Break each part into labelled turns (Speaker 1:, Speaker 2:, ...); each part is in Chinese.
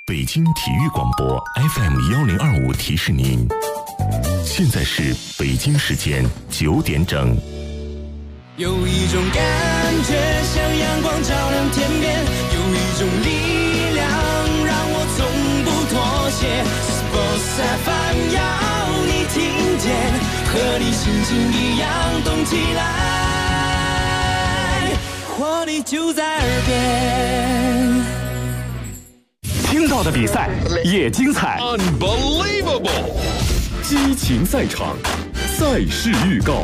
Speaker 1: 北京体育广播 FM1025提示您，现在是北京时间9点整。
Speaker 2: 有一种感觉像阳光照亮天边，有一种力量让我从不妥协。Sports FM 要你听见，和你心情一样动起来，活力就在耳边。
Speaker 3: 听到的比赛也精彩
Speaker 4: Unbelievable
Speaker 3: 激情赛场，赛事预告。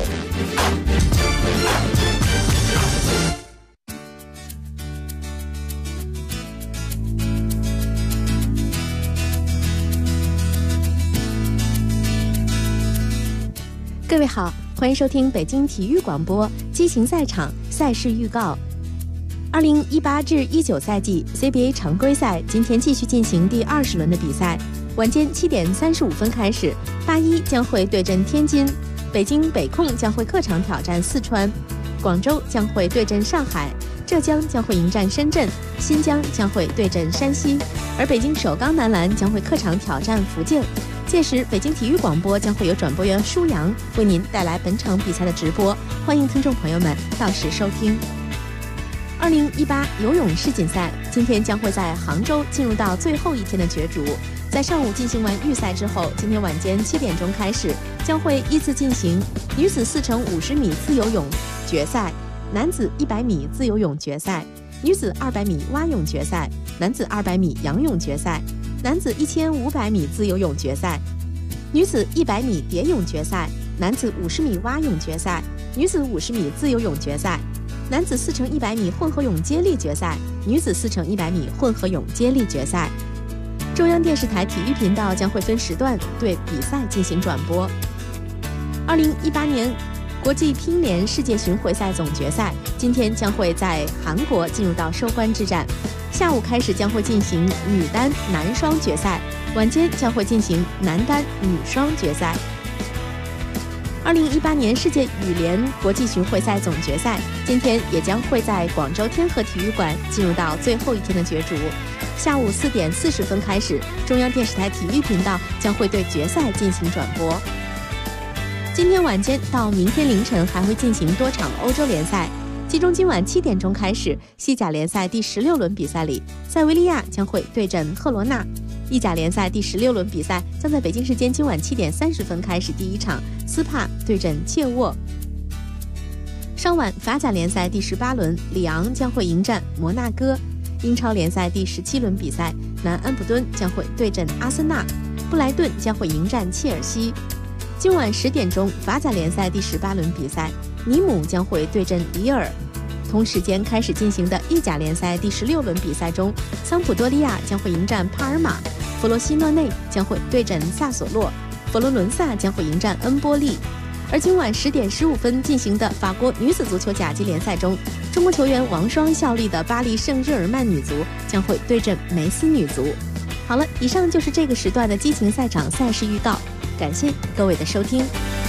Speaker 5: 各位好，欢迎收听北京体育广播激情赛场赛事预告。2018至19赛季 CBA 常规赛今天继续进行第20轮的比赛，晚间7点35分开始，81将会对阵天津，北京北控将会客场挑战四川，广州将会对阵上海，浙江将会迎战深圳，新疆将会对阵山西，而北京首钢男篮将会客场挑战福建。届时，北京体育广播将会有转播员舒阳为您带来本场比赛的直播，欢迎听众朋友们到时收听。2018游泳世锦赛今天将会在杭州进入到最后一天的角逐，在上午进行完预赛之后，今天晚间7点钟开始，将会依次进行女子4×50米自由泳决赛、男子100米自由泳决赛、女子200米蛙泳决赛、男子200米仰泳决赛、男子1500米自由泳决赛、女子100米蝶泳决赛、男子50米蛙泳决赛、女子50米自由泳决赛、男子4×100米混合泳接力决赛、女子4×100米混合泳接力决赛。中央电视台体育频道将会分时段对比赛进行转播。2018年国际乒联世界巡回赛总决赛今天将会在韩国进入到收官之战，下午开始将会进行女单男双决赛，晚间将会进行男单女双决赛。2018年世界羽联国际巡回赛总决赛今天也将会在广州天河体育馆进入到最后一天的角逐，下午4点40分开始，中央电视台体育频道将会对决赛进行转播。今天晚间到明天凌晨还会进行多场欧洲联赛，其中今晚7点钟开始，西甲联赛第16轮比赛里，塞维利亚将会对阵赫罗纳。意甲联赛第16轮比赛将在北京时间今晚7点30分开始，第一场斯帕对阵切沃。稍晚法甲联赛第18轮，里昂将会迎战摩纳哥。英超联赛第17轮比赛，南安普敦将会对阵阿森纳，布莱顿将会迎战切尔西。今晚10点钟，法甲联赛第18轮比赛，尼姆将会对阵里尔。同时间开始进行的意甲联赛第16轮比赛中，桑普多利亚将会迎战帕尔马，弗罗西诺内将会对阵萨索洛，佛罗伦萨将会迎战恩波利。而今晚10点15分进行的法国女子足球甲级联赛中，中国球员王霜效力的巴黎圣日耳曼女足将会对阵梅斯女足。好了，以上就是这个时段的激情赛场赛事预告，感谢各位的收听。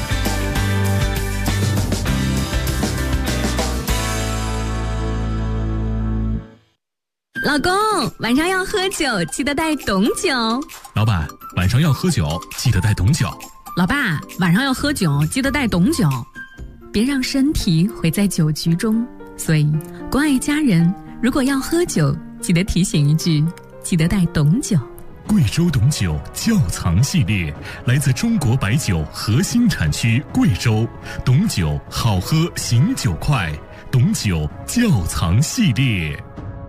Speaker 6: 老公，晚上要喝酒，记得带董酒。
Speaker 7: 老板，晚上要喝酒，记得带董酒。
Speaker 6: 老爸，晚上要喝酒，记得带董酒。别让身体毁在酒局中。所以，关爱家人，如果要喝酒，记得提醒一句，记得带董酒。
Speaker 7: 贵州董酒窖藏系列，来自中国白酒核心产区贵州，董酒好喝醒酒快，董酒窖藏系列。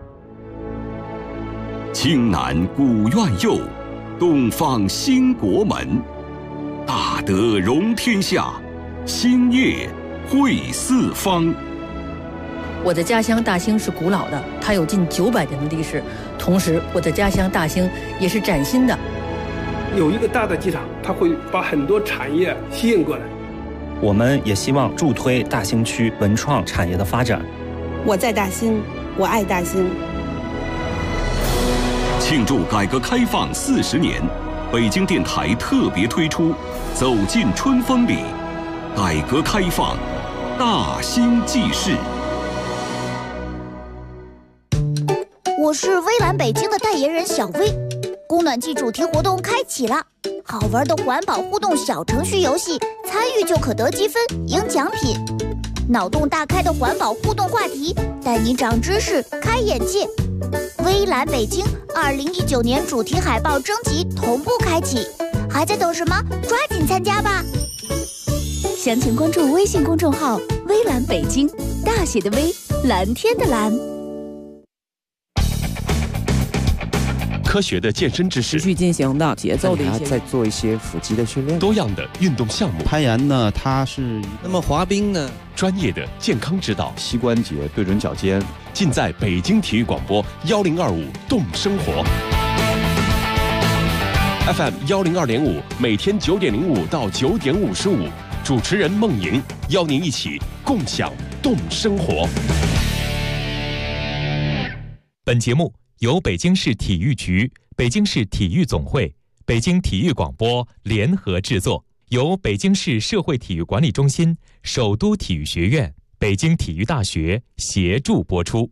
Speaker 8: 青南古院右，东方兴国门。大德容天下，兴业惠四方。
Speaker 9: 我的家乡大兴是古老的，它有近900年的历史。同时，我的家乡大兴也是崭新的。
Speaker 10: 有一个大的机场，它会把很多产业吸引过来。
Speaker 11: 我们也希望助推大兴区文创产业的发展。
Speaker 12: 我在大兴，我爱大兴。
Speaker 8: 庆祝改革开放40年，北京电台特别推出《走进春风里》，改革开放大兴记事。
Speaker 13: 我是微蓝北京的代言人小薇，
Speaker 4: 供暖季主题活动开启了，好玩的环保互动小程序游戏，参与就可得积分、赢奖品。脑洞大开的环保互动话题，带你长知识、开眼界。微蓝北京2019年主题海报征集同步开启，还在等什么？抓紧参加吧！
Speaker 5: 详情关注微信公众号“微蓝北京”，大写的微，蓝天的蓝。
Speaker 1: 科学的健身知识，
Speaker 13: 持续进行的节奏的一些，
Speaker 14: 再做一些腹肌的训练，
Speaker 1: 多样的运动项目。
Speaker 15: 攀岩呢，它是
Speaker 16: 那么滑冰呢？
Speaker 1: 专业的健康指导，
Speaker 15: 膝关节对准脚尖，
Speaker 1: 尽在北京体育广播1025动生活 FM 102.5，每天9点05到9点55，主持人孟莹邀您一起共享动生活。
Speaker 17: 本节目由北京市体育局、北京市体育总会、北京体育广播联合制作，由北京市社会体育管理中心、首都体育学院、北京体育大学协助播出。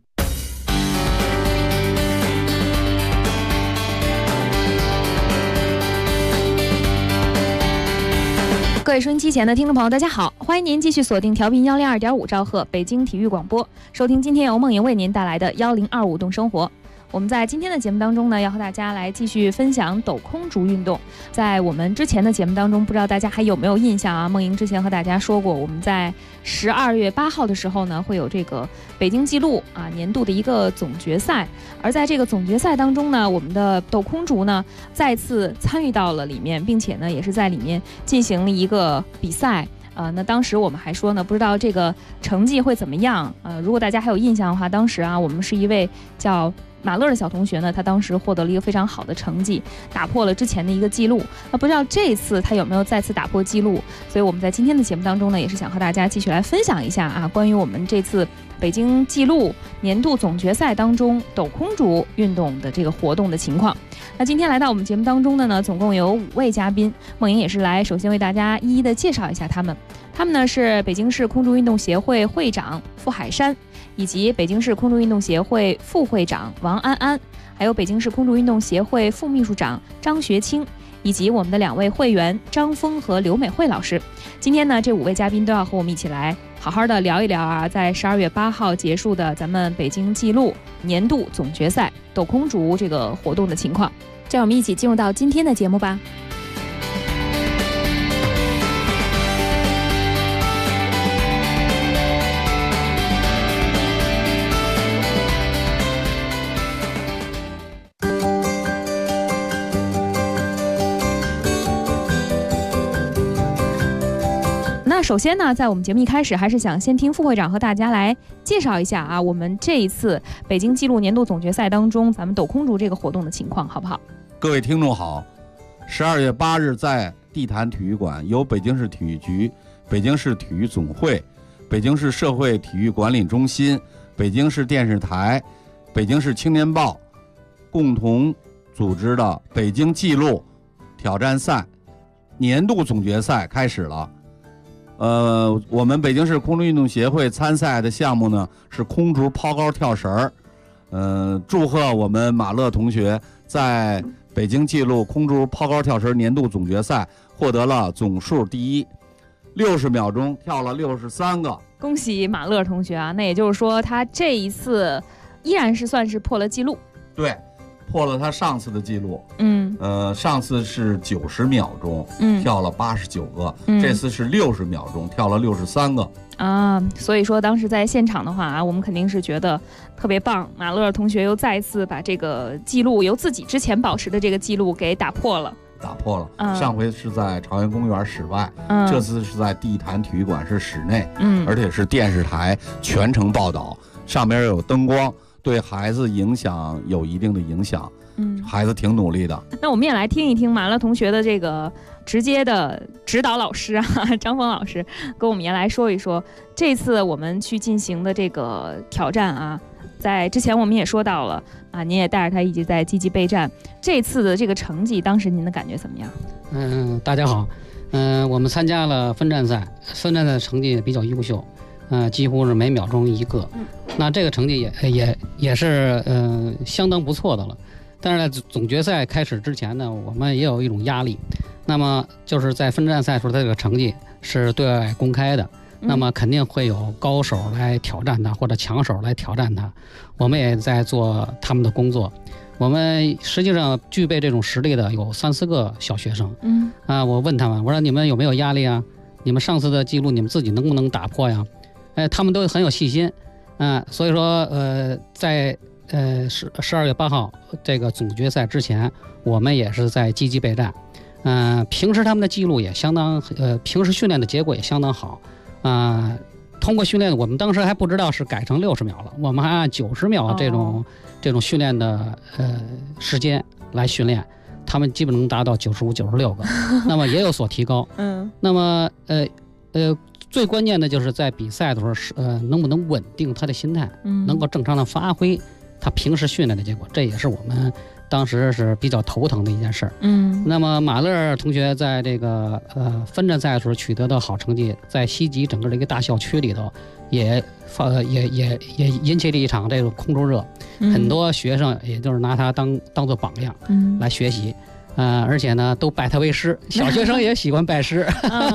Speaker 18: 各位收音机前的听众朋友，大家好，欢迎您继续锁定调频102.5兆赫北京体育广播，收听今天由孟莹为您带来的1025动生活。我们在今天的节目当中呢，要和大家来继续分享抖空竹运动。在我们之前的节目当中，不知道大家还有没有印象啊？孟莹之前和大家说过，我们在12月8号的时候呢，会有这个北京纪录啊年度的一个总决赛。而在这个总决赛当中呢，我们的抖空竹呢再次参与到了里面，并且呢也是在里面进行了一个比赛。那当时我们还说呢，不知道这个成绩会怎么样。如果大家还有印象的话，当时啊，我们是一位叫马乐的小同学呢，他当时获得了一个非常好的成绩，打破了之前的一个记录。那不知道这次他有没有再次打破记录？所以我们在今天的节目当中呢，也是想和大家继续来分享一下啊，关于我们这次北京纪录年度总决赛当中抖空竹运动的这个活动的情况。那今天来到我们节目当中的呢，总共有5位嘉宾，孟莹也是来首先为大家一一的介绍一下他们。他们呢是北京市空竹运动协会会长傅海山，以及北京市空竹运动协会副会长王安安，还有北京市空竹运动协会副秘书长张学清，以及我们的2位会员张峰和刘美慧老师。今天呢，这5位嘉宾都要和我们一起来好好的聊一聊啊，在12月8号结束的咱们北京纪录年度总决赛抖空竹这个活动的情况。让我们一起进入到今天的节目吧。那首先呢，在我们节目一开始，还是想先听副会长和大家来介绍一下啊，我们这一次北京纪录年度总决赛当中，咱们抖空竹这个活动的情况，好不好？
Speaker 19: 各位听众好，12月8日在地坛体育馆，由北京市体育局、北京市体育总会、北京市社会体育管理中心、北京市电视台、北京市青年报共同组织的北京纪录挑战赛年度总决赛开始了。我们北京市空竹运动协会参赛的项目呢是空竹抛高跳绳。祝贺我们马乐同学在北京纪录空竹抛高跳绳年度总决赛获得了总数第一，60秒钟跳了63个。
Speaker 18: 恭喜马乐同学啊！那也就是说，他这一次依然是算是破了记录。
Speaker 19: 对，破了他上次的记录。上次是90秒钟，跳了89个，这次是60秒钟跳了63个。
Speaker 18: 啊，所以说当时在现场的话啊，我们肯定是觉得特别棒。马乐同学又再一次把这个记录由自己之前保持的这个记录给打破了。上回是在朝阳公园室外，这次是在地坛体育馆是室内，而且是电视台全程报道，上边有灯光，对孩子影响有一定的影响。孩子挺努力的。 那我们也来听一听马乐同学的这个直接的指导老师啊，张峰老师跟我们也来说一说这次我们去进行的这个挑战啊。在之前我们也说到了啊，您也带着他一直在积极备战。这次的这个成绩，当时您的感觉怎么样？
Speaker 20: 大家好，我们参加了分站赛，分站赛成绩比较优秀，几乎是每秒钟1个。那这个成绩也是相当不错的了。 但是在总决赛开始之前呢，我们也有一种压力。那么就是在分站赛时候，他这个成绩是对外公开的，那么肯定会有高手来挑战他，或者强手来挑战他。我们也在做他们的工作。我们实际上具备这种实力的有3、4个小学生。我问他们，我说你们有没有压力啊？你们上次的记录你们自己能不能打破呀？他们都很有信心。所以说在12月8号这个总决赛之前，我们也是在积极备战。平时他们的记录也相当，平时训练的结果也相当好。通过训练，我们当时还不知道是改成60秒了，我们还按90秒这种训练的时间来训练，他们基本能达到95、96个，那么也有所提高。那么最关键的就是在比赛的时候能不能稳定他的心态，能够正常的发挥他平时训练的结果，这也是我们当时是比较头疼的一件事儿。那么马乐同学在这个分站赛的时候取得的好成绩，在西极整个的一个大校区里头也引起了一场这个空中热，很多学生也就是拿他当做榜样来学习。而且呢都拜他为师，小学生也喜欢拜师。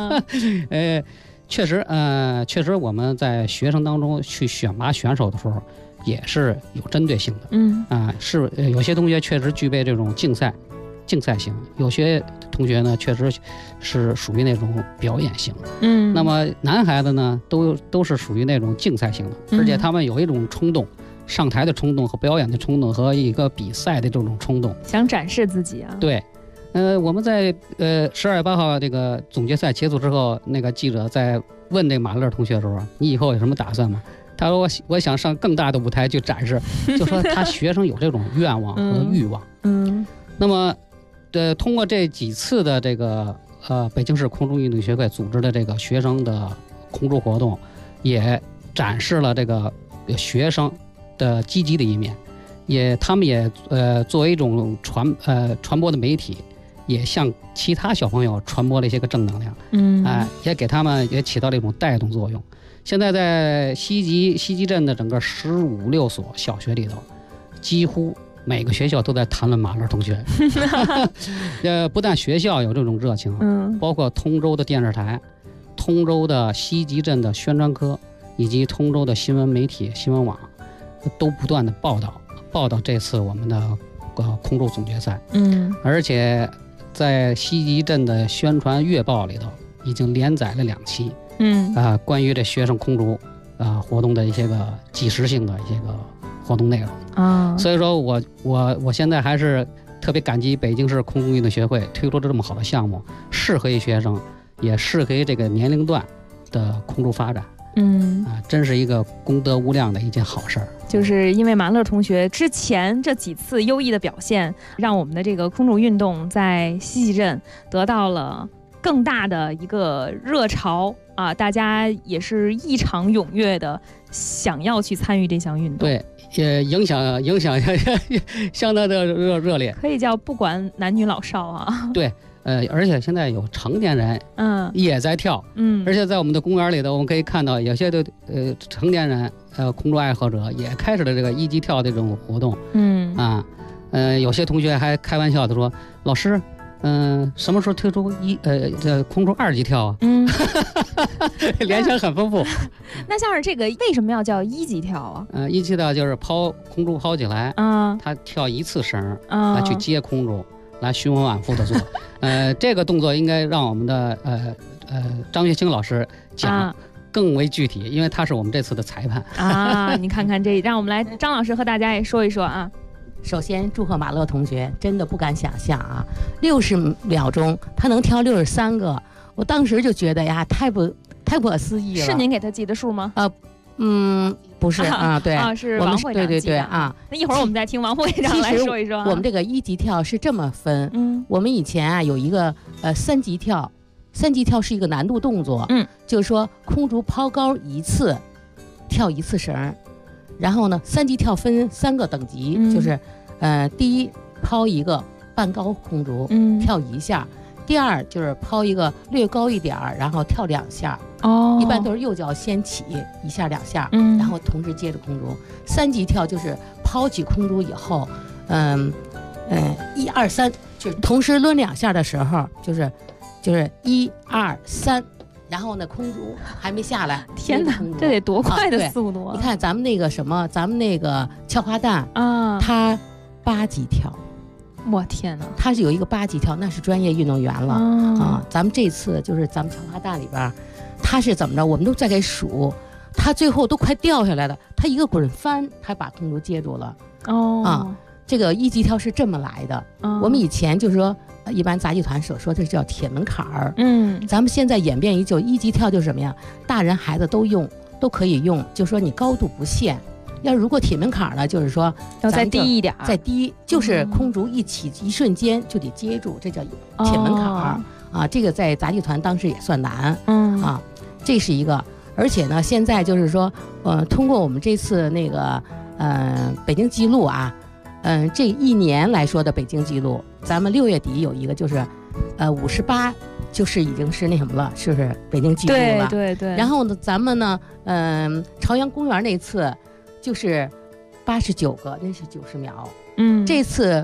Speaker 20: 确实我们在学生当中去选拔选手的时候也是有针对性的。是有些同学确实具备这种竞赛型，有些同学呢确实是属于那种表演型。那么男孩子呢都是属于那种竞赛型的，而且他们有一种冲动，上台的冲动和表演的冲动和一个比赛的这种冲动，
Speaker 18: 想展示自己啊。
Speaker 20: 对。我们在12月8号这个总决赛结束之后，那个记者在问这马乐同学的时候，你以后有什么打算吗？他说我想上更大的舞台去展示，就说他学生有这种愿望和欲望。那么通过这几次的这个北京市空中运动协会组织的这个学生的空中活动，也展示了这个学生的积极的一面，他们也作为一种传播的媒体，也向其他小朋友传播了一些个正能量。也给他们也起到了一种带动作用。现在在西极镇的整个15、16所小学里头，几乎每个学校都在谈论马乐同学。不但学校有这种热情，包括通州的电视台、通州的西极镇的宣传科以及通州的新闻媒体、新闻网，都不断的报道这次我们的空中总决赛。而且在西极镇的宣传月报里头已经连载了2期。关于这学生空中活动的一些个纪实性的一些个活动内容。所以说我现在还是特别感激北京市空中运动协会推出了这么好的项目，适合于学生，也适合于这个年龄段的空中发展。真是一个功德无量的一件好事儿。
Speaker 18: 就是因为马乐同学之前这几次优异的表现，让我们的这个空中运动在西极镇得到了更大的一个热潮啊！大家也是异常踊跃的想要去参与这项运动。
Speaker 20: 对，也影响相当的热烈，
Speaker 18: 可以叫不管男女老少啊。
Speaker 20: 对。而且现在有成年人也在跳。而且在我们的公园里头，我们可以看到有些的成年人空中爱好者也开始了这个1级跳的这种活动。有些同学还开玩笑的说，老师什么时候推出空中2级跳啊？联想很丰富。
Speaker 18: 那像是这个为什么要叫1级跳啊
Speaker 20: ？1级跳就是空中抛起来，他跳1次绳来去接空中，来循环往复的做。这个动作应该让我们的张学清老师讲更为具体，因为他是我们这次的裁判
Speaker 18: 啊。你看看这，让我们来张老师和大家也说一说啊。
Speaker 16: 首先祝贺马乐同学，真的不敢想象啊，60秒钟他能跳63个，我当时就觉得呀，太不可思议了。
Speaker 18: 是您给他记的数吗？
Speaker 16: 不是啊，对
Speaker 18: 是王会长
Speaker 16: 对啊。
Speaker 18: 那一会儿我们再听王会长来说一说。
Speaker 16: 我们这个1级跳是这么分，我们以前有一个3级跳，3级跳是一个难度动作，就是说空中抛高1次，跳1次绳，然后呢3级跳分3个等级，就是第一抛一个半高空中，跳1下。第二就是抛一个略高一点，然后跳2下。一般都是右脚先起1下2下，然后同时接着空中。3级跳就是抛起空中以后， 1、2、3，就是同时抡2下的时候，就是1、2、3。然后呢，空竹还没下来，
Speaker 18: 天哪，这得多快的速度啊！
Speaker 16: 你看咱们那个跷滑蛋啊，它8级跳，
Speaker 18: 我天哪，
Speaker 16: 它是有一个8级跳，那是专业运动员了啊。咱们这次就是咱们跷滑蛋里边，它是怎么着？我们都在给数，它最后都快掉下来了，它一个滚翻，它把空竹接住了。这个1级跳是这么来的。我们以前就是说。一般杂技团所说的叫铁门槛儿，咱们现在演变就1级跳就是什么呀？大人孩子都可以用，就说你高度不限。要如果铁门槛呢，就是说
Speaker 18: 要再低一点，
Speaker 16: 再低就是空竹一起一瞬间就得接住，这叫铁门槛儿啊。这个在杂技团当时也算难，这是一个。而且呢，现在就是说，通过我们这次那个北京纪录啊。这1年来说的北京纪录，咱们6月底有一个就是，58就是已经是那什么了，是不是北京纪录了？
Speaker 18: 对。
Speaker 16: 然后呢，咱们呢，朝阳公园那次就是89个，那是90秒。这次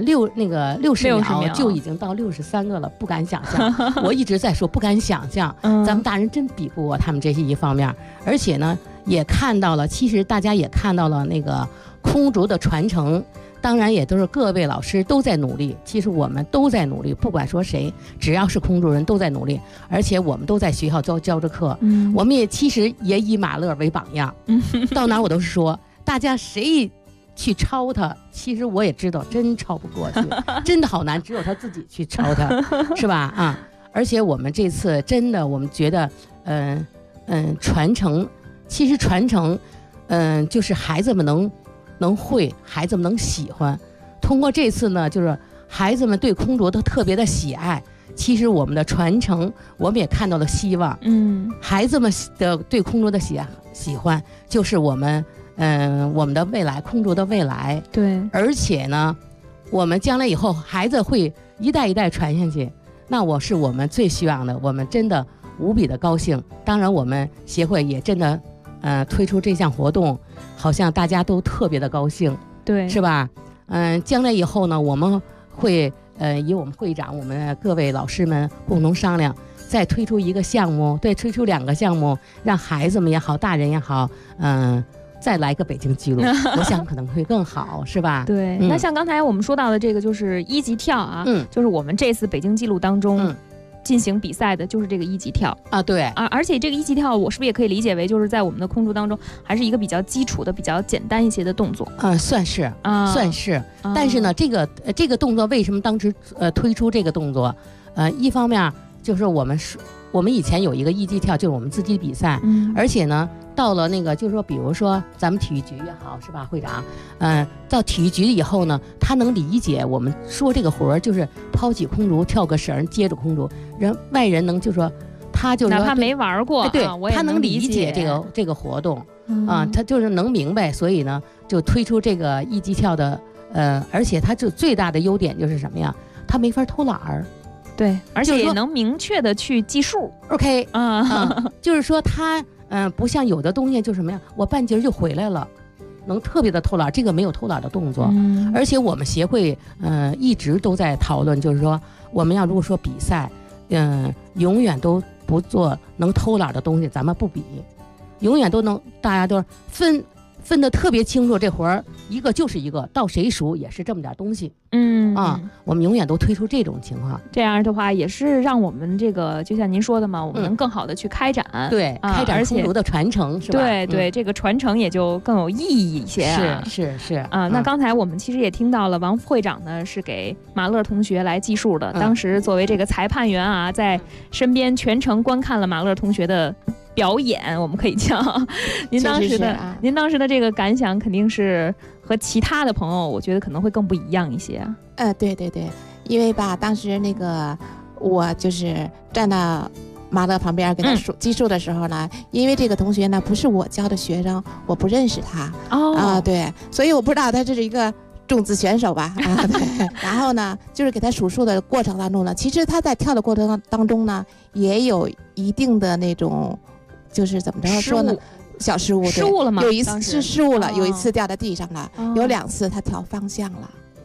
Speaker 16: 60秒就已经到63个了，不敢想象。我一直在说不敢想象，咱们大人真比不过他们这些一方面，而且呢，也看到了，其实大家也看到了那个空竹的传承。当然也都是各位老师都在努力，其实我们都在努力，不管说谁，只要是空竹人都在努力，而且我们都在学校教着课，我们也其实也以马乐为榜样，到哪我都是说，大家谁去抄他，其实我也知道真抄不过去，真的好难，只有他自己去抄他，是吧？啊，而且我们这次真的，我们觉得，传承，其实传承，就是孩子们能会，孩子们能喜欢。通过这次呢，就是孩子们对空竹都特别的喜爱。其实我们的传承，我们也看到了希望。孩子们的对空竹的喜欢，就是我们的未来，空竹的未来。
Speaker 18: 对。而
Speaker 16: 且呢，我们将来以后，孩子会一代一代传下去。那是我们最希望的，我们真的无比的高兴。当然，我们协会也真的。推出这项活动，好像大家都特别的高兴，
Speaker 18: 对，
Speaker 16: 是吧？将来以后呢，我们会以我们会长、我们各位老师们共同商量，再推出一个项目，对，推出2个项目，让孩子们也好，大人也好，再来个北京纪录，我想可能会更好，是吧？
Speaker 18: 对。那像刚才我们说到的这个，就是1级跳啊，就是我们这次北京纪录当中。进行比赛的就是这个1级跳
Speaker 16: 啊，对
Speaker 18: 啊，而且这个1级跳，我是不是也可以理解为就是在我们的空竹当中，还是一个比较基础的、比较简单一些的动作？
Speaker 16: 算是啊，算是。但是呢，这个动作为什么当时推出这个动作？一方面就是我们以前有一个1级跳，就是我们自己比赛，而且呢，到了那个就是说，比如说咱们体育局也好，是吧，会长？到体育局以后呢，他能理解我们说这个活儿，就是抛起空竹，跳个绳，接着空竹，外人能就说，他就是
Speaker 18: 哪怕没玩过，
Speaker 16: 对，他能
Speaker 18: 理
Speaker 16: 解这个活动啊，他就是能明白，所以呢，就推出这个1级跳的，而且他就最大的优点就是什么呀？他没法偷懒儿。
Speaker 18: 对，而且也能明确的去计数。
Speaker 16: OK， 就是说他不像有的东西就什么呀，我半截就回来了，能特别的偷懒，这个没有偷懒的动作。而且我们协会一直都在讨论，就是说我们要如果说比赛，永远都不做能偷懒的东西，咱们不比，永远都能大家都分得特别清楚，这活儿一个就是一个，到谁数也是这么点东西。我们永远都推出这种情况。
Speaker 18: 这样的话，也是让我们这个，就像您说的嘛，我们能更好的去开展，
Speaker 16: 对，开展空竹的传承，是吧？
Speaker 18: 对，这个传承也就更有意义一些。
Speaker 16: 是
Speaker 18: 啊。那刚才我们其实也听到了，王会长呢是给马乐同学来计数的，当时作为这个裁判员啊，在身边全程观看了马乐同学的表演，我们可以叫您当时的这个感想，肯定是和其他的朋友，我觉得可能会更不一样一些。
Speaker 21: 对，因为吧，当时那个我就是站到马乐旁边给他计数的时候呢，因为这个同学呢不是我教的学生，我不认识他对，所以我不知道他这是一个种子选手吧对。然后呢，就是给他数数的过程当中呢，其实他在跳的过程当中呢，也有一定的那种，就是怎么着说呢？小失误，
Speaker 18: 失误了吗？
Speaker 21: 有一次是失误了，有一次掉在地上了，有2次他调方向了。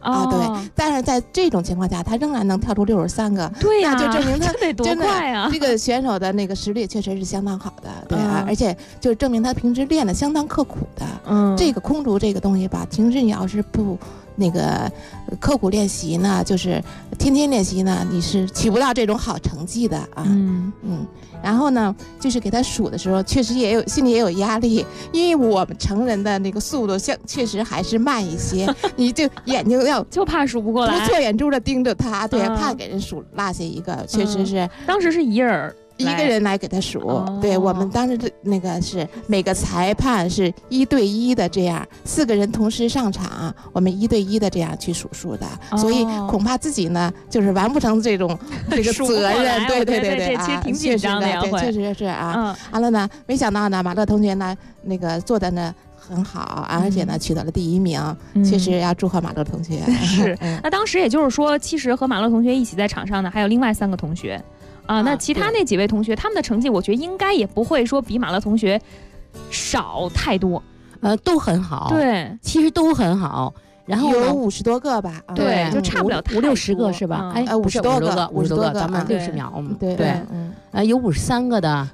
Speaker 21: 啊，对。但是在这种情况下，他仍然能跳出63个，
Speaker 18: 对呀，
Speaker 21: 那就证明他
Speaker 18: 得多快啊！
Speaker 21: 这个选手的那个实力确实是相当好的，对啊，而且就证明他平时练的相当刻苦的。这个空竹这个东西吧，平时你要是不那个刻苦练习呢，就是天天练习呢，你是取不到这种好成绩的啊。然后呢，就是给他数的时候，确实心里也有压力，因为我们成人的那个速度确实还是慢一些，你就眼睛
Speaker 18: 就怕数不过来，
Speaker 21: 不错眼珠的盯着他，对，怕给人数落下一个，确实是。
Speaker 18: 当时是一个人
Speaker 21: 来给他数，对，我们当时那个是每个裁判是1对1的这样，4个人同时上场，我们1对1的这样去数数的，所以恐怕自己呢就是完不成这个责任，对，
Speaker 18: 这其实挺紧张的，
Speaker 21: 对，确实是啊。完了呢，没想到呢，马乐同学呢那个做的呢很好，而且呢取得了第1名，确实要祝贺马乐同学。
Speaker 18: 是，那当时也就是说，其实和马乐同学一起在场上呢，还有另外3个同学。那其他那几位同学，他们的成绩我觉得应该也不会说比马乐同学少太多，
Speaker 16: 都很好，
Speaker 18: 对，
Speaker 16: 其实都很好。然后
Speaker 21: 有50多个吧，
Speaker 18: 对，就差不了
Speaker 16: 5、60个是吧？哎
Speaker 21: ，50多个，
Speaker 16: 咱们60秒，
Speaker 21: 对，
Speaker 16: 有53个的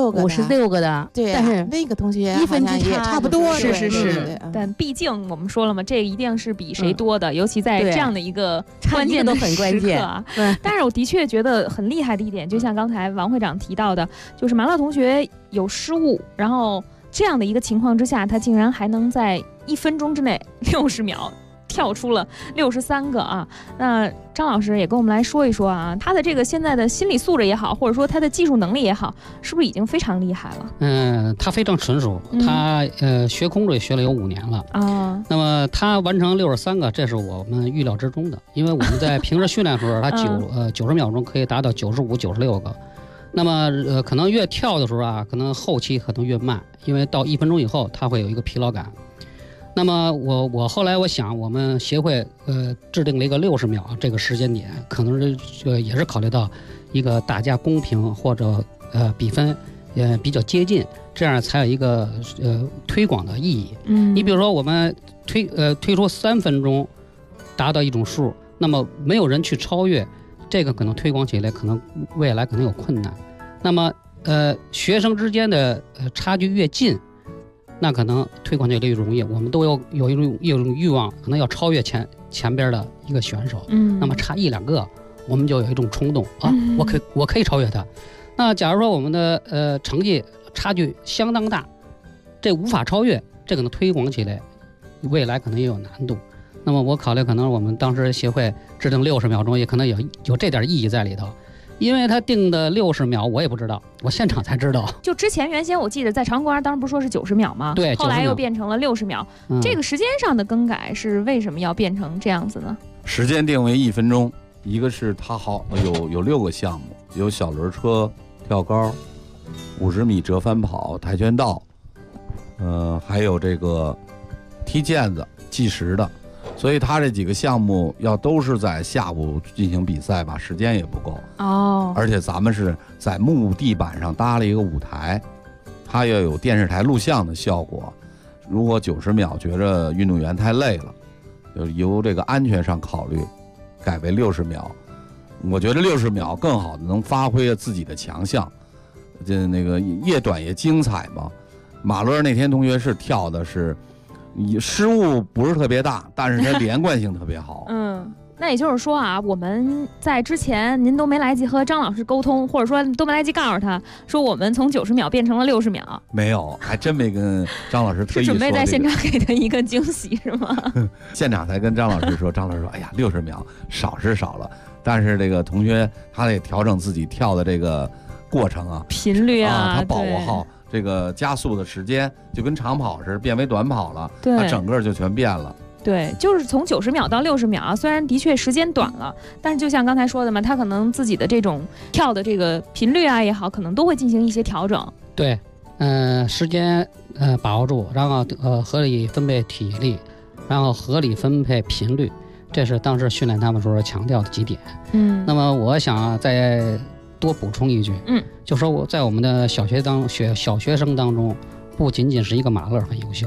Speaker 16: ，56个的，
Speaker 21: 对，
Speaker 16: 但是
Speaker 21: 那个同学
Speaker 16: 1分之
Speaker 21: 也差不多，
Speaker 18: 是。但毕竟我们说了嘛，这一定是比谁多的，尤其在这样的一个关键的时刻啊。但是我的确觉得很厉害的一点，就像刚才王会长提到的，就是马乐同学有失误，然后这样的一个情况之下，他竟然还能在1分钟之内60秒。跳出了63个啊！那张老师也跟我们来说一说啊，他的这个现在的心理素质也好，或者说他的技术能力也好，是不是已经非常厉害了？
Speaker 20: 他非常纯熟，他学空竹也学了有5年了
Speaker 18: 啊。
Speaker 20: 那么他完成63个，这是我们预料之中的，因为我们在平时训练的时候，他90秒钟可以达到95、96个。那么可能越跳的时候啊，可能后期可能越慢，因为到1分钟以后，他会有一个疲劳感。那么我后来我想，我们协会制定了一个60秒这个时间点，可能是也是考虑到一个大家公平或者比分也比较接近，这样才有一个推广的意义。你比如说我们推出3分钟达到一种数，那么没有人去超越，这个可能推广起来可能未来可能有困难。那么学生之间的差距越近，那可能推广起来就容易，我们都有一种欲望，可能要超越前边的一个选手。那么差1、2个，我们就有一种冲动啊，我可以超越他。那假如说我们的成绩差距相当大，这无法超越，这可能推广起来未来可能也有难度。那么我考虑，可能我们当时协会制定60秒钟，也可能有这点意义在里头。因为他定的60秒，我也不知道，我现场才知道。
Speaker 18: 就之前原先我记得在长公当时不是说是90秒吗？
Speaker 20: 对，
Speaker 18: 后来又变成了60秒。这个时间上的更改是为什么要变成这样子呢？
Speaker 19: 时间定为1分钟，一个是它有6个项目，有小轮车、跳高、50米折返跑、跆拳道，还有这个踢毽子、计时的。所以他这几个项目要都是在下午进行比赛吧，时间也不够
Speaker 18: 哦。
Speaker 19: 而且咱们是在木地板上搭了一个舞台，它要有电视台录像的效果。如果90秒觉着运动员太累了，就由这个安全上考虑，改为60秒。我觉得60秒更好的能发挥自己的强项，这那个越短越精彩嘛。马乐那天同学是跳的是。失误不是特别大，但是它连贯性特别好。
Speaker 18: 那也就是说啊，我们在之前您都没来及和张老师沟通，或者说都没来及告诉他说我们从90秒变成了60秒。
Speaker 19: 没有，还真没跟张老师特意说、
Speaker 18: 是准备在现场给他一个惊喜是吗？
Speaker 19: 现场才跟张老师说，张老师说：“哎呀，60秒少是少了，但是这个同学他得调整自己跳的这个过程啊，
Speaker 18: 频率啊，
Speaker 19: 他把握好。”这个加速的时间就跟长跑似的，变为短跑了，它整个就全变了。
Speaker 18: 对，就是从90秒到60秒，虽然的确时间短了，但是就像刚才说的嘛，他可能自己的这种跳的这个频率啊也好，可能都会进行一些调整。
Speaker 20: 对，时间把握住，然后合理分配体力，然后合理分配频率，这是当时训练他们时候强调的几点。那么我想再多补充一句，就说我在我们的小学生当中，不仅仅是一个马乐很优秀，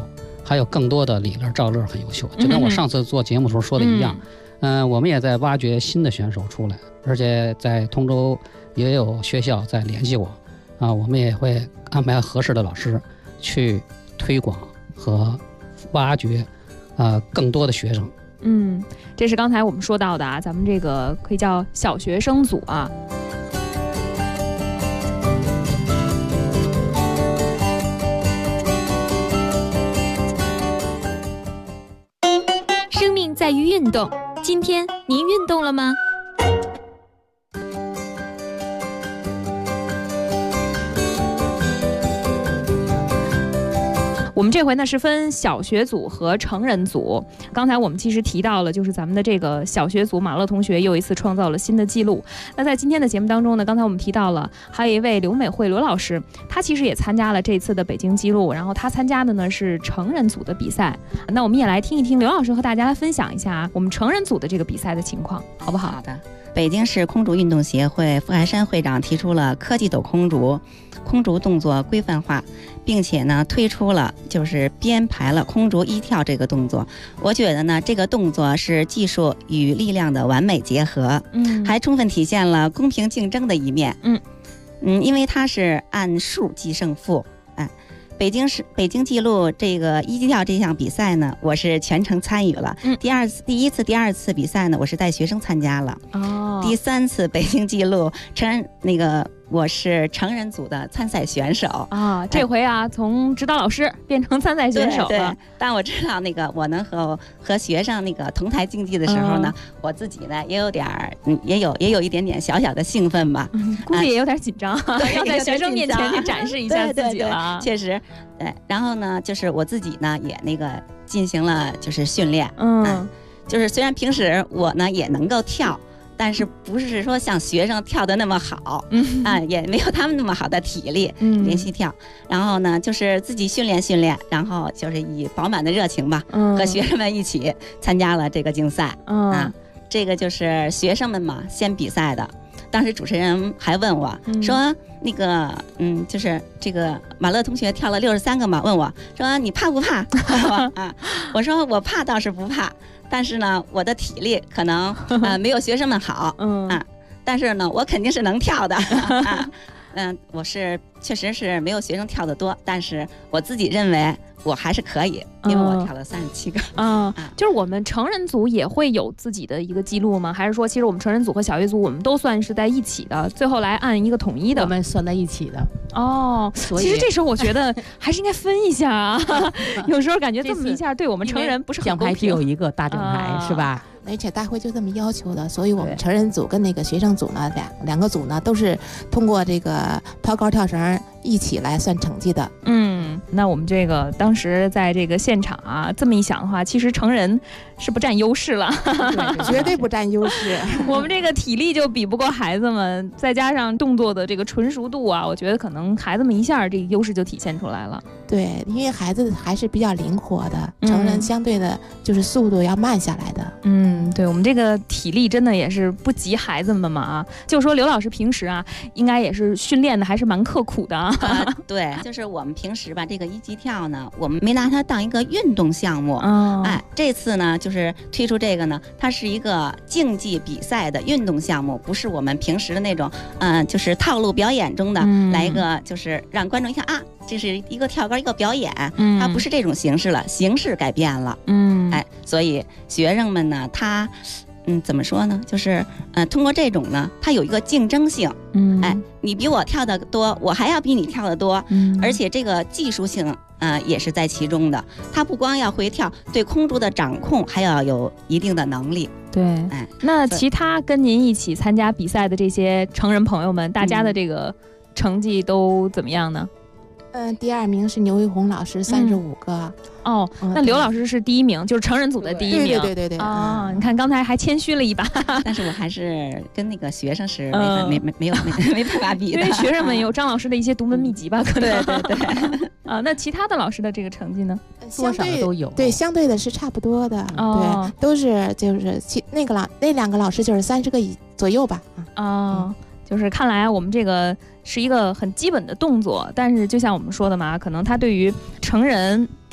Speaker 20: 还有更多的李乐、赵乐很优秀，就跟我上次做节目时候说的一样。我们也在挖掘新的选手出来，而且在通州也有学校在联系我啊，我们也会安排合适的老师去推广和挖掘更多的学生。
Speaker 18: 这是刚才我们说到的啊，咱们这个可以叫小学生组啊。
Speaker 2: 生命在于运动，今天您运动了吗？
Speaker 18: 我们这回呢是分小学组和成人组。刚才我们其实提到了，就是咱们的这个小学组马乐同学又一次创造了新的记录。那在今天的节目当中呢，刚才我们提到了还有一位刘美惠刘老师，她其实也参加了这次的北京纪录，然后她参加的呢是成人组的比赛。那我们也来听一听刘老师和大家来分享一下我们成人组的这个比赛的情况，好不好？
Speaker 22: 好的。北京市空竹运动协会傅海山会长提出了科技斗空竹动作规范化，并且呢推出了就是编排了空竹一跳这个动作。我觉得呢这个动作是技术与力量的完美结合，还充分体现了公平竞争的一面。因为它是按数计胜负。北京纪录这个一级跳这项比赛呢，我是全程参与了。第一次、第二次比赛呢，我是带学生参加了。第3次北京纪录我是成人组的参赛选手
Speaker 18: 啊。这回从指导老师变成参赛选手了。
Speaker 22: 对，但我知道我能和学生同台竞技的时候呢，我自己呢也有点也有一点点小小的兴奋吧。
Speaker 18: 估计也有点紧张，要在学生面前去展示一下自己了。
Speaker 22: 确实，对。然后呢，就是我自己呢也进行了就是训练。就是虽然平时我呢也能够跳，但是不是说像学生跳的那么好，也没有他们那么好的体力连续跳。然后呢，就是自己训练，然后就是以饱满的热情吧，和学生们一起参加了这个竞赛。这个就是学生们嘛先比赛的。当时主持人还问我说，就是这个马乐同学跳了63个嘛，问我说你怕不怕？我说我怕倒是不怕。但是呢，我的体力可能没有学生们好，但是呢，我肯定是能跳的。我确实是没有学生跳得多，但是我自己认为我还是可以，因为我跳了37个。
Speaker 18: 就是我们成人组也会有自己的一个记录吗？还是说，其实我们成人组和小学组我们都算是在一起的，最后来按一个统一的？
Speaker 16: 我们算在一起的。
Speaker 18: 其实这时候我觉得还是应该分一下啊。有时候感觉这么一下对我们成人不是很公平。
Speaker 16: 奖牌只有一个大奖牌，是吧？
Speaker 21: 而且大会就这么要求的，所以我们成人组跟那个学生组呢，两个组呢都是通过这个抛高跳绳一起来算成绩的。
Speaker 18: 那我们这个当时在这个现场啊，这么一想的话，其实成人是不占优势了，
Speaker 21: 绝对不占优势。
Speaker 18: 我们这个体力就比不过孩子们，再加上动作的这个纯熟度啊，我觉得可能孩子们一下这个优势就体现出来了。
Speaker 21: 对，因为孩子还是比较灵活的，成人相对的就是速度要慢下来的。
Speaker 18: 对，我们这个体力真的也是不及孩子们嘛啊。就说刘老师平时啊，应该也是训练的还是蛮刻苦的啊。
Speaker 22: 对，就是我们平时吧，这个一级跳呢，我们没拿它当一个运动项目。这次呢，就是推出这个呢，它是一个竞技比赛的运动项目，不是我们平时的那种，就是套路表演中的来一个，就是让观众一看啊，这是一个跳高一个表演，它不是这种形式了，形式改变了。所以学生们呢，他怎么说呢？就是通过这种呢，它有一个竞争性。你比我跳得多，我还要比你跳得多。而且这个技术性也是在其中的。它不光要会跳，对空竹的掌控还要有一定的能力。
Speaker 18: 对，那其他跟您一起参加比赛的这些成人朋友们，大家的这个成绩都怎么样呢？
Speaker 21: 第2名是牛一红老师35个。
Speaker 18: 那刘老师是第1名，就是成人组的第1名。
Speaker 21: 对。
Speaker 18: 你看刚才还谦虚了一把。
Speaker 22: 但是我还是跟那个学生是没办法比的，
Speaker 18: 因为学生们有张老师的一些独门秘籍吧，可能。
Speaker 22: 对。
Speaker 18: 那其他的老师的这个成绩呢？
Speaker 21: 多少都有。对，相对的是差不多的。对，都是就是那2个老师就是30个左右吧。
Speaker 18: 就是看来我们这个是一个很基本的动作，但是就像我们说的嘛，可能它对于成人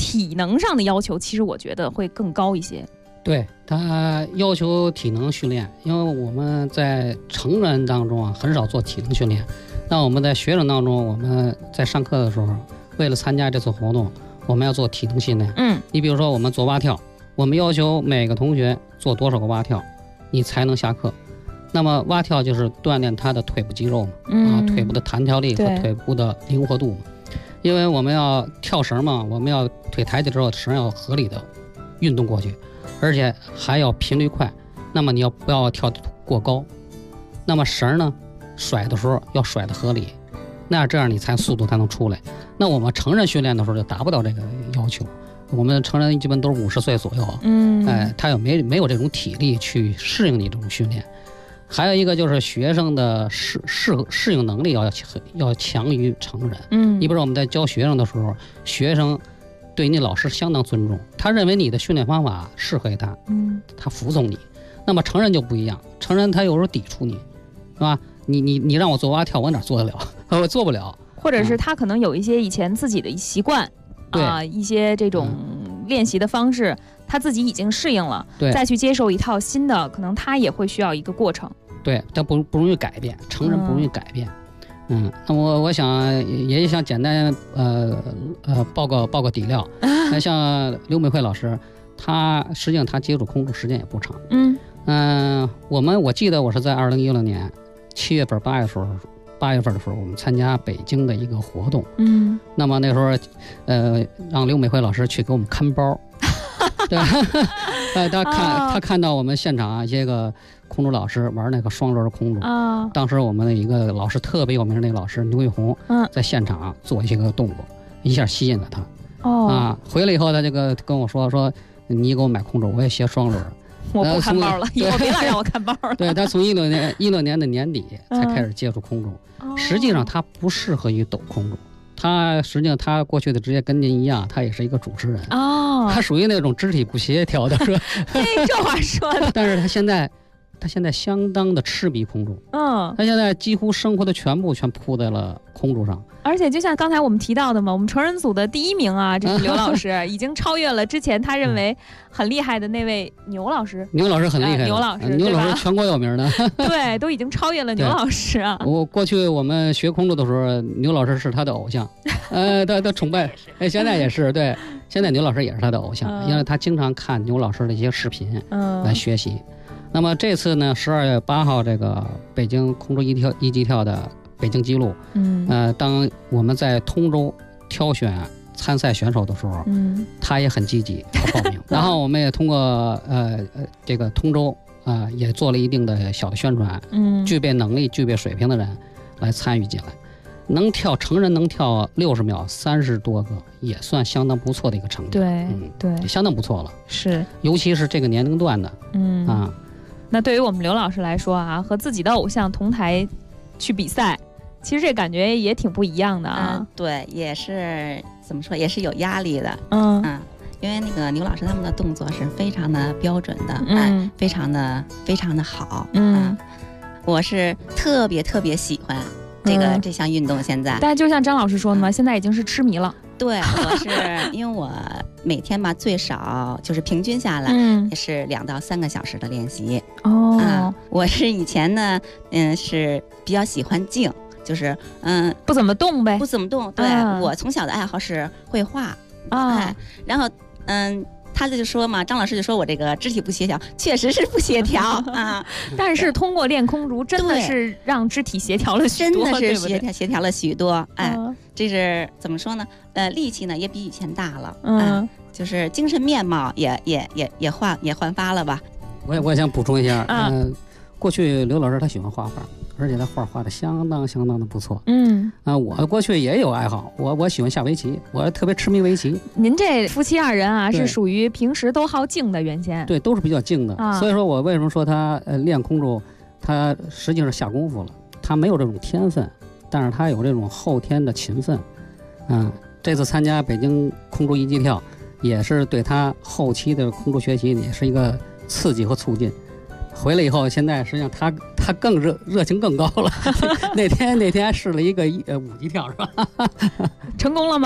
Speaker 18: 体能上的要求，其实我觉得会更高一些。
Speaker 20: 对，他要求体能训练，因为我们在成人当中啊很少做体能训练，那我们在学生当中，我们在上课的时候，为了参加这次活动，我们要做体能训练。你比如说我们做蛙跳，我们要求每个同学做多少个蛙跳，你才能下课。那么蛙跳就是锻炼他的腿部肌肉嘛，腿部的弹跳力和腿部的灵活度嘛。因为我们要跳绳嘛，我们要腿抬起之后，绳要合理的运动过去，而且还要频率快。那么你不要跳过高，那么绳呢甩的时候要甩的合理，那这样你速度才能出来。那我们成人训练的时候就达不到这个要求，我们成人基本都是50岁左右，他没有这种体力去适应你这种训练。还有一个就是学生的适应能力要强于成人。你比如说我们在教学生的时候，学生对你老师相当尊重，他认为你的训练方法适合他，他服从你。那么成人就不一样，成人他有时候抵触你，是吧？你让我做蛙跳，我哪做得了？我做不了。
Speaker 18: 或者是他可能有一些以前自己的习惯一些这种练习的方式，他自己已经适应了，再去接受一套新的，可能他也会需要一个过程。
Speaker 20: 对，但不容易改变，成人不容易改变。那我想也想简单报个底料。那像刘美惠老师，他实际上他接触空中时间也不长。我记得我是在2016年7月份、8月份的时候，我们参加北京的一个活动。那么那时候让刘美惠老师去给我们看包。对，他看到我们现场一些个空中老师玩那个双轮空中，当时我们的一个老师特别有名的那个老师牛玉红，在现场做一些个动作，一下吸引了他。回来以后他就跟我说你给我买空中，我也学双轮。
Speaker 18: 我不看包了，以后别老让我看包了。
Speaker 20: 对，他从16年的年底才开始接触空中，实际上他不适合于抖空中。实际上他过去的职业跟您一样，他也是一个主持人。他属于那种肢体不协调的，是吧？
Speaker 18: 这话说的。
Speaker 20: 但是他现在相当的痴迷空中。他现在几乎生活的全扑在了空中上。
Speaker 18: 而且就像刚才我们提到的嘛，我们成人组的第1名啊，这是刘老师，已经超越了之前他认为很厉害的那位牛老师。
Speaker 20: 牛老师很厉害，
Speaker 18: 牛老师
Speaker 20: 全国有名的。
Speaker 18: 对，都已经超越了牛老师啊。
Speaker 20: 过去我们学空中的时候，牛老师是他的偶像，他崇拜。现在也是，对，现在牛老师也是他的偶像，因为他经常看牛老师的一些视频来学习。那么这次呢，12月8号这个北京空中一级跳的北京纪录，当我们在通州挑选参赛选手的时候，他也很积极报名。然后我们也通过这个通州也做了一定的小的宣传，具备能力、具备水平的人来参与进来，成人能跳60秒30多个，也算相当不错的一个成绩。
Speaker 18: 对，
Speaker 20: 相当不错了。
Speaker 18: 是，
Speaker 20: 尤其是这个年龄段的，
Speaker 18: 那对于我们刘老师来说啊，和自己的偶像同台去比赛，其实这感觉也挺不一样的啊。
Speaker 22: 对，也是怎么说，也是有压力的。因为那个牛老师他们的动作是非常的标准的，非常的好。我是特别喜欢这项运动。现在，
Speaker 18: 但就像张老师说的嘛，现在已经是痴迷了。
Speaker 22: 对，我是因为我每天吧最少就是平均下来也是2到3个小时的练习。我是以前呢，是比较喜欢静，就是
Speaker 18: 不怎么动呗，
Speaker 22: 不怎么动。对，我从小的爱好是绘画然后他就说嘛，张老师就说我这个肢体不协调，确实是不协调
Speaker 18: 但是通过练空竹，真的是让肢体协调了许多，
Speaker 22: 真的是协调了许多。这是怎么说呢？力气呢也比以前大了，就是精神面貌也焕发了吧。
Speaker 20: 我也想补充一下，过去刘老师他喜欢画画，而且他画的相当的不错。我过去也有爱好，我喜欢下围棋，我特别痴迷围棋。
Speaker 18: 您这夫妻2人啊，是属于平时都好静的，原先
Speaker 20: 对，都是比较静的。所以说我为什么说他练空中，他实际上是下功夫了，他没有这种天分，但是他有这种后天的勤奋。这次参加北京空中一级跳，也是对他后期的空中学习也是一个刺激和促进。回来以后，现在实际上他更热情更高了。那天还试了一个5级跳，是吧？
Speaker 18: 成功了吗？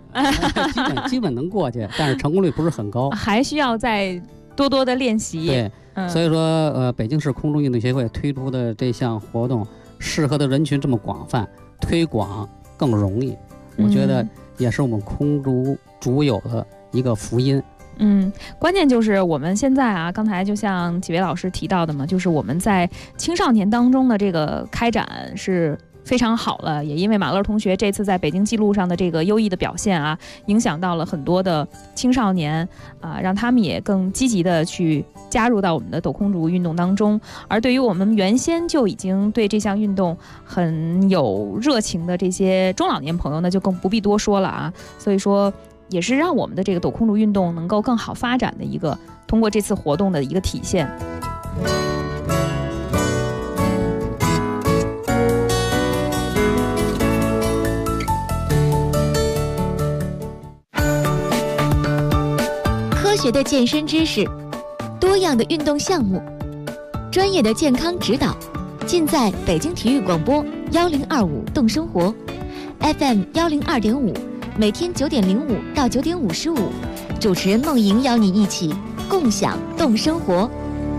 Speaker 20: 基本能过去，但是成功率不是很高，
Speaker 18: 还需要再多多的练习。
Speaker 20: 对，所以说北京市空中运动协会推出的这项活动，适合的人群这么广泛，推广更容易，我觉得也是我们空竹友的一个福音。
Speaker 18: 关键就是我们现在啊，刚才就像几位老师提到的嘛，就是我们在青少年当中的这个开展是非常好了，也因为马乐同学这次在北京纪录上的这个优异的表现啊，影响到了很多的青少年啊，让他们也更积极的去加入到我们的斗空竹运动当中。而对于我们原先就已经对这项运动很有热情的这些中老年朋友呢，就更不必多说了啊。所以说也是让我们的这个斗空竹运动能够更好发展的一个通过这次活动的一个体现。
Speaker 2: 科学的健身知识，多样的运动项目，专业的健康指导，尽在北京体育广播1025动生活 FM 102.5，每天9点05到9点55，主持人梦莹邀你一起共享动生活。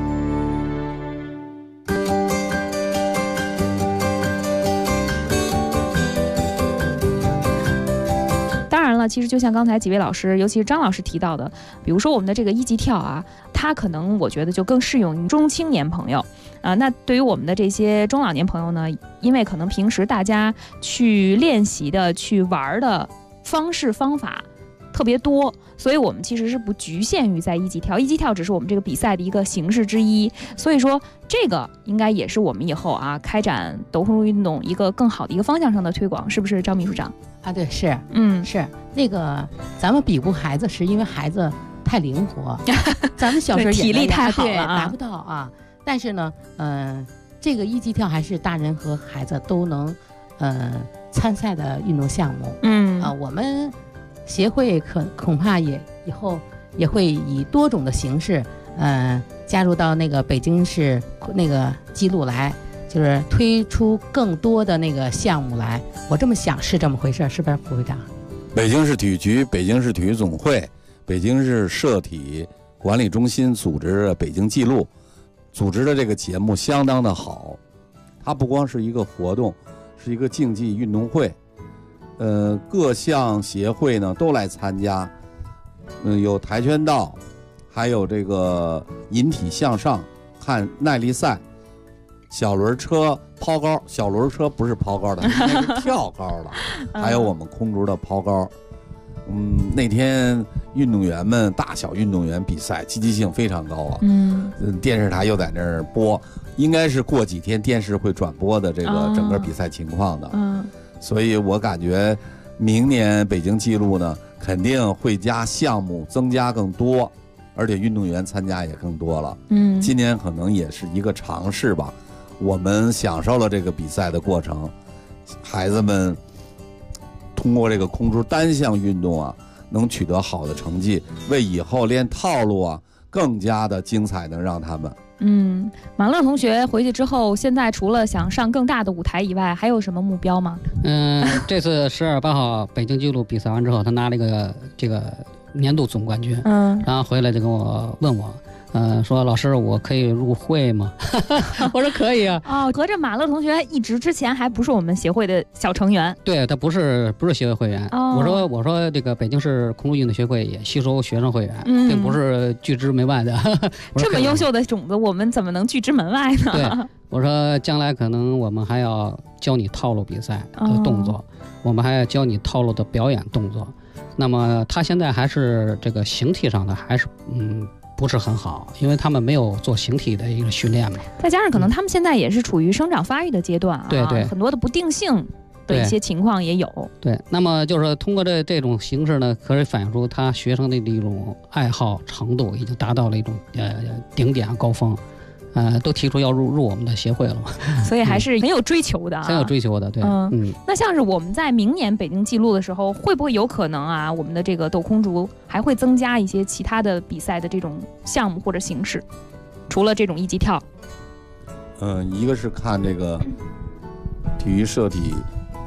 Speaker 18: 其实就像刚才几位老师，尤其是张老师提到的，比如说我们的这个一级跳啊，它可能我觉得就更适用于中青年朋友啊。那对于我们的这些中老年朋友呢，因为可能平时大家去练习的、去玩的方式方法特别多，所以我们其实是不局限于在一级跳，一级跳只是我们这个比赛的一个形式之一。所以说，这个应该也是我们以后啊开展斗空竹运动一个更好的一个方向上的推广，是不是，张秘书长？
Speaker 16: 啊，对，是，是那个，咱们比不孩子，是因为孩子太灵活，咱们小时候
Speaker 18: 体力太好了，
Speaker 16: 达不到啊。但是呢，这个一级跳还是大人和孩子都能参赛的运动项目。我们协会恐怕以后也会以多种的形式，加入到那个北京市那个记录来。就是推出更多的那个项目来，我这么想是这么回事，是不是副会长？
Speaker 19: 北京市体育局、北京市体育总会、北京市社体管理中心组织的北京纪录，组织的这个节目相当的好。它不光是一个活动，是一个竞技运动会，各项协会呢都来参加，有跆拳道，还有这个引体向上、看耐力赛。小轮车抛高，小轮车不是抛高的，那是跳高的。还有我们空竹的抛高。那天运动员们，大小运动员比赛积极性非常高啊。电视台又在那儿播，应该是过几天电视会转播的这个整个比赛情况的。所以我感觉明年北京纪录呢，肯定会加项目，增加更多，而且运动员参加也更多了。今年可能也是一个尝试吧。我们享受了这个比赛的过程，孩子们通过这个空竹单项运动啊，能取得好的成绩，为以后练套路啊更加的精彩，能让他们。
Speaker 18: 马乐同学回去之后，现在除了想上更大的舞台以外，还有什么目标吗？
Speaker 20: 这次12月8号北京纪录比赛完之后，他拿了一个这个年度总冠军，然后回来就跟我问我。说老师，我可以入会吗？我说可以啊。
Speaker 18: 合着马乐同学一直之前还不是我们协会的小成员。
Speaker 20: 对，他不是协会会员。我说这个北京市空竹运动协会也吸收学生会员，并不是拒之门外的。
Speaker 18: 这么优秀的种子，我们怎么能拒之门外呢？
Speaker 20: 对，我说将来可能我们还要教你套路比赛的动作，我们还要教你套路的表演动作。那么他现在还是这个形体上的还是不是很好，因为他们没有做形体的一个训练嘛，
Speaker 18: 再加上可能他们现在也是处于生长发育的阶段啊，
Speaker 20: 对，
Speaker 18: 很多的不定性的一些情况也有。
Speaker 20: 对，那么就是说通过这种形式呢，可以反映出他学生的一种爱好程度已经达到了一种顶点高峰。都提出要入我们的协会了嘛，
Speaker 18: 所以还是很有追求的，
Speaker 20: 很有追求的，对。
Speaker 18: 那像是我们在明年北京纪录的时候，会不会有可能啊，我们的这个斗空竹还会增加一些其他的比赛的这种项目或者形式，除了这种一级跳？
Speaker 19: 一个是看这个体育社体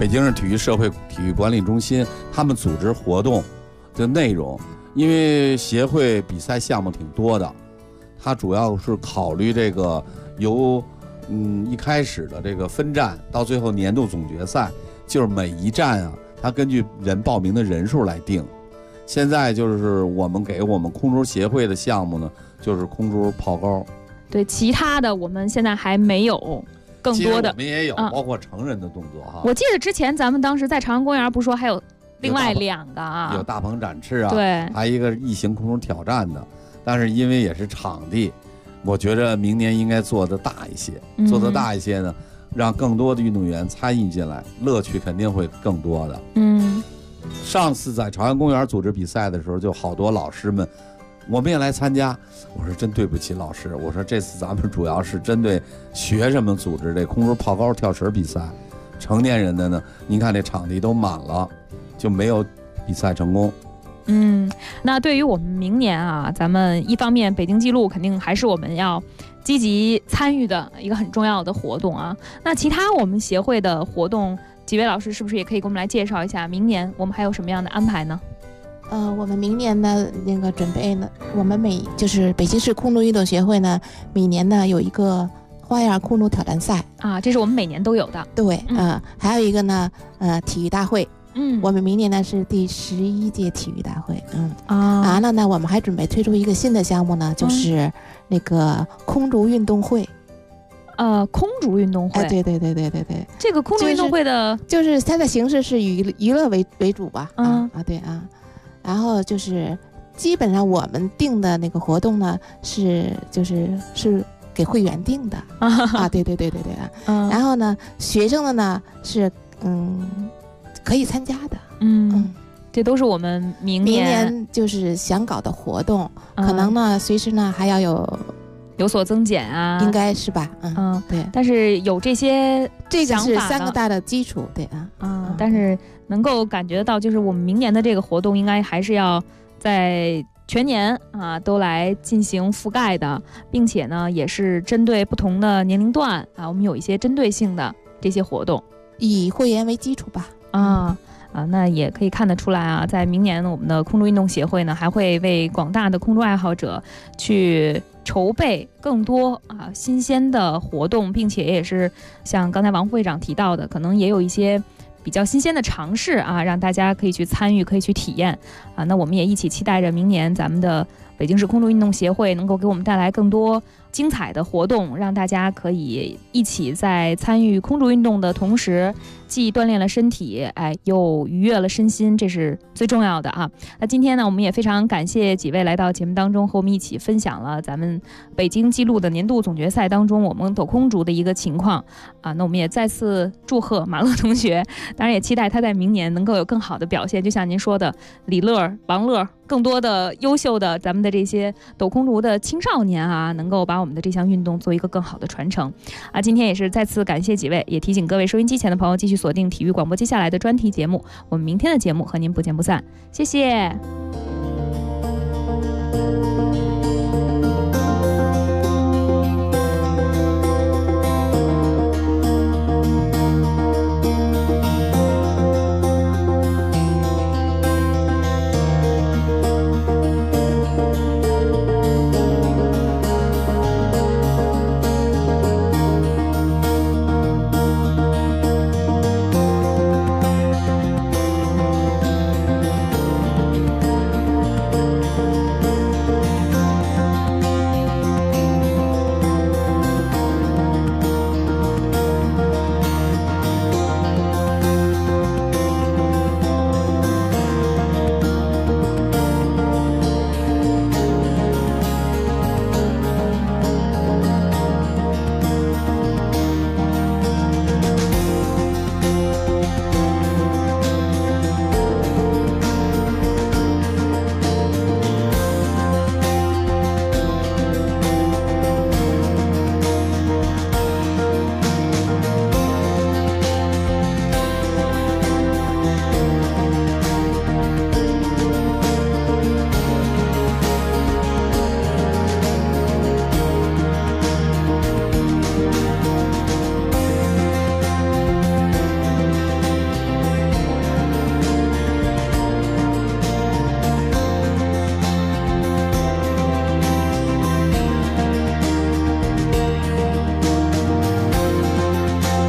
Speaker 19: 北京市体育社会体育管理中心他们组织活动的内容，因为协会比赛项目挺多的，它主要是考虑这个由一开始的这个分站到最后年度总决赛，就是每一站啊，它根据人报名的人数来定。现在就是我们给我们空竹协会的项目呢，就是空竹抛钩。
Speaker 18: 对，其他的我们现在还没有更多的。
Speaker 19: 我们也有，包括成人的动作哈。
Speaker 18: 我记得之前咱们当时在朝阳公园不是说还有另外2个啊，
Speaker 19: 有大鹏展翅啊，
Speaker 18: 对，
Speaker 19: 还有一个异形空中挑战的，但是因为也是场地，我觉得明年应该做得大一些，做得大一些呢，让更多的运动员参与进来，乐趣肯定会更多的。上次在朝阳公园组织比赛的时候，就好多老师们，我们也来参加。我说真对不起老师，我说这次咱们主要是针对学生们组织这空中抛高跳绳比赛，成年人的呢，您看这场地都满了，就没有比赛成功。
Speaker 18: 那对于我们明年啊，咱们一方面北京纪录肯定还是我们要积极参与的一个很重要的活动啊。那其他我们协会的活动，几位老师是不是也可以给我们来介绍一下？明年我们还有什么样的安排呢？
Speaker 21: 我们明年的那个准备呢，我们就是北京市空竹运动协会呢，每年呢有一个花样空竹挑战赛
Speaker 18: 啊，这是我们每年都有的。
Speaker 21: 对，还有一个呢，体育大会。我们明年呢是第11届体育大会。完了呢，我们还准备推出一个新的项目呢，就是那个空竹运动会。
Speaker 18: 空竹运动会，
Speaker 21: 对，
Speaker 18: 这个空竹运动会的，
Speaker 21: 就是它的形式是以娱乐为主吧。对啊，然后就是基本上我们定的那个活动呢，是给会员定的对然后呢，学生的呢是可以参加的。
Speaker 18: 这都是我们明
Speaker 21: 年就是想搞的活动，可能呢随时呢还要
Speaker 18: 有所增减啊，
Speaker 21: 应该是吧？对。
Speaker 18: 但是有这些
Speaker 21: 这个是3个大的基础，对
Speaker 18: 但是能够感觉到，就是我们明年的这个活动应该还是要在全年都来进行覆盖的，并且呢也是针对不同的年龄段我们有一些针对性的这些活动，
Speaker 21: 以会员为基础吧。
Speaker 18: 那也可以看得出来在明年我们的空竹运动协会呢，还会为广大的空竹爱好者去筹备更多新鲜的活动，并且也是像刚才王副会长提到的，可能也有一些比较新鲜的尝试让大家可以去参与，可以去体验那我们也一起期待着明年咱们的北京市空竹运动协会能够给我们带来更多精彩的活动，让大家可以一起在参与空竹运动的同时，既锻炼了身体，又愉悦了身心，这是最重要的那今天呢，我们也非常感谢几位来到节目当中，和我们一起分享了咱们北京纪录的年度总决赛当中我们抖空竹的一个情况那我们也再次祝贺马乐同学，当然也期待他在明年能够有更好的表现，就像您说的，李乐、王乐，更多的优秀的咱们的这些抖空竹的青少年能够把我们的这项运动做一个更好的传承今天也是再次感谢几位，也提醒各位收音机前的朋友继续锁定体育广播接下来的专题节目，我们明天的节目和您不见不散，谢谢。